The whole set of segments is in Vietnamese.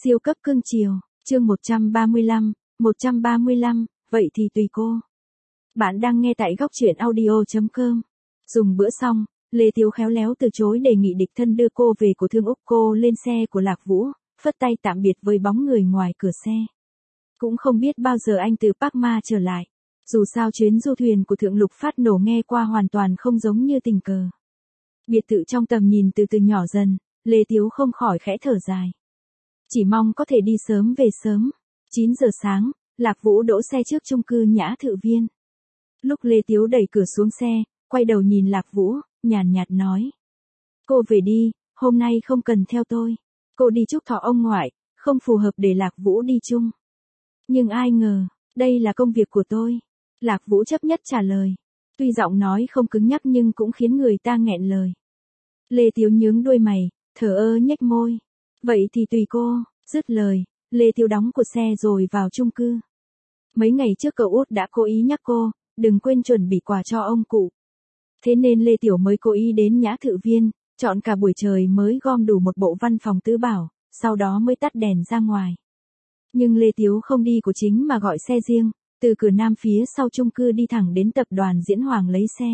Siêu cấp cưng chiều, chương 135, vậy thì tùy cô. Bạn đang nghe tại góc truyện audio.com. Dùng bữa xong, Lê Tiếu khéo léo từ chối đề nghị địch thân đưa cô về của Thương Úc. Cô lên xe của Lạc Vũ, phất tay tạm biệt với bóng người ngoài cửa xe. Cũng không biết bao giờ anh từ Park Ma trở lại. Dù sao chuyến du thuyền của Thượng Lục phát nổ nghe qua hoàn toàn không giống như tình cờ. Biệt thự trong tầm nhìn từ từ nhỏ dần, Lê Tiếu không khỏi khẽ thở dài. Chỉ mong có thể đi sớm về sớm. 9 giờ sáng, Lạc Vũ đỗ xe trước chung cư Nhã Thự Viên. Lúc Lê Tiếu đẩy cửa xuống xe, quay đầu nhìn Lạc Vũ, nhàn nhạt nói. Cô về đi, hôm nay không cần theo tôi. Cô đi chúc thọ ông ngoại, không phù hợp để Lạc Vũ đi chung. Nhưng ai ngờ, đây là công việc của tôi. Lạc Vũ chấp nhất trả lời. Tuy giọng nói không cứng nhắc nhưng cũng khiến người ta nghẹn lời. Lê Tiếu nhướng đuôi mày, thở ơ nhếch môi. Vậy thì tùy cô, dứt lời, Lê Tiếu đóng cửa xe rồi vào chung cư. Mấy ngày trước cậu út đã cố ý nhắc cô, đừng quên chuẩn bị quà cho ông cụ. Thế nên Lê Tiểu mới cố ý đến Nhã Thự Viên, chọn cả buổi trời mới gom đủ một bộ văn phòng tứ bảo, sau đó mới tắt đèn ra ngoài. Nhưng Lê Tiếu không đi của chính mà gọi xe riêng, từ cửa nam phía sau chung cư đi thẳng đến tập đoàn Diễn Hoàng lấy xe.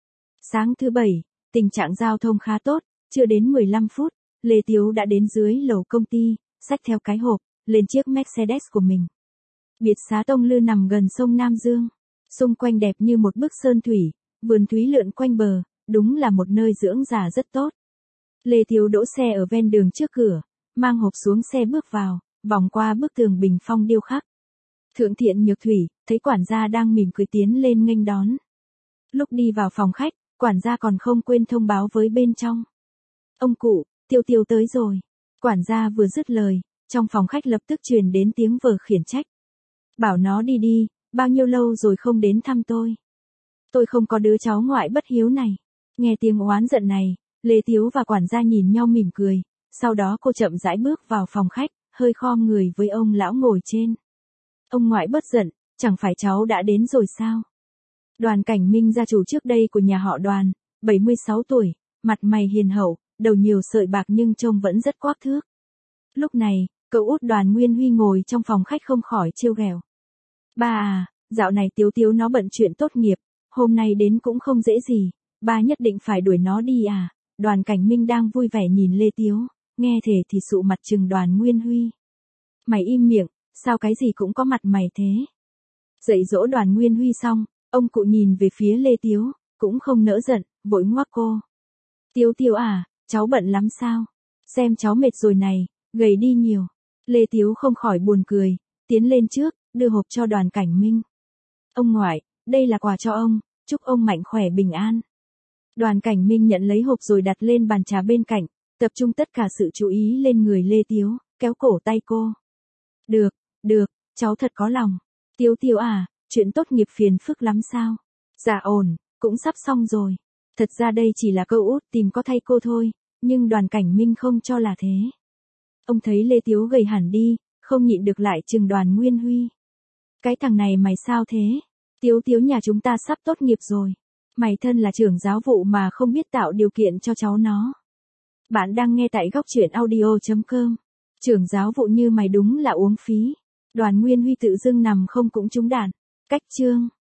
Sáng thứ Bảy, tình trạng giao thông khá tốt, chưa đến 15 phút, Lê Tiếu đã đến dưới lầu công ty, xách theo cái hộp, lên chiếc Mercedes của mình. Biệt xá Tông Lư nằm gần sông Nam Dương, xung quanh đẹp như một bức sơn thủy, vườn thúy lượn quanh bờ, đúng là một nơi dưỡng già rất tốt. Lê Tiếu đỗ xe ở ven đường trước cửa, mang hộp xuống xe bước vào, vòng qua bức tường bình phong điêu khắc. Thượng Thiện Nhược Thủy, thấy quản gia đang mỉm cười tiến lên nghênh đón. Lúc đi vào phòng khách, quản gia còn không quên thông báo với bên trong. Ông cụ, Tiêu tới rồi. Quản gia vừa dứt lời, trong phòng khách lập tức truyền đến tiếng vờ khiển trách. Bảo nó đi đi, bao nhiêu lâu rồi không đến thăm tôi. Tôi không có đứa cháu ngoại bất hiếu này. Nghe tiếng oán giận này, Lê Tiếu và quản gia nhìn nhau mỉm cười, sau đó cô chậm rãi bước vào phòng khách, hơi khom người với ông lão ngồi trên. Ông ngoại bất giận, chẳng phải cháu đã đến rồi sao? Đoàn Cảnh Minh gia chủ trước đây của nhà họ Đoàn, 76 tuổi, mặt mày hiền hậu, đầu nhiều sợi bạc nhưng trông vẫn rất quắc thước. Lúc này, cậu út Đoàn Nguyên Huy ngồi trong phòng khách không khỏi trêu ghẹo. Ba à, dạo này Tiếu nó bận chuyện tốt nghiệp, hôm nay đến cũng không dễ gì, ba nhất định phải đuổi nó đi à? Đoàn Cảnh Minh đang vui vẻ nhìn Lê Tiếu, nghe thế thì sụ mặt trừng Đoàn Nguyên Huy. Mày im miệng, sao cái gì cũng có mặt mày thế? Dạy dỗ Đoàn Nguyên Huy xong, ông cụ nhìn về phía Lê Tiếu, cũng không nỡ giận, vội ngoắc cô. Tiếu à, cháu bận lắm sao? Xem cháu mệt rồi này, gầy đi nhiều. Lê Tiếu không khỏi buồn cười, tiến lên trước, đưa hộp cho Đoàn Cảnh Minh. Ông ngoại, đây là quà cho ông, chúc ông mạnh khỏe bình an. Đoàn Cảnh Minh nhận lấy hộp rồi đặt lên bàn trà bên cạnh, tập trung tất cả sự chú ý lên người Lê Tiếu, kéo cổ tay cô. Được, cháu thật có lòng. Tiếu à, chuyện tốt nghiệp phiền phức lắm sao? Dạ ổn, cũng sắp xong rồi. Thật ra đây chỉ là cậu út tìm có thay cô thôi, nhưng Đoàn Cảnh Minh không cho là thế. Ông thấy Lê Tiếu gầy hẳn đi, không nhịn được lại chừng Đoàn Nguyên Huy. Cái thằng này mày sao thế? Tiếu nhà chúng ta sắp tốt nghiệp rồi. Mày thân là trưởng giáo vụ mà không biết tạo điều kiện cho cháu nó. Bạn đang nghe tại góc truyện audio.com. Trưởng giáo vụ như mày đúng là uống phí. Đoàn Nguyên Huy tự dưng nằm không cũng trúng đạn. Cách chương.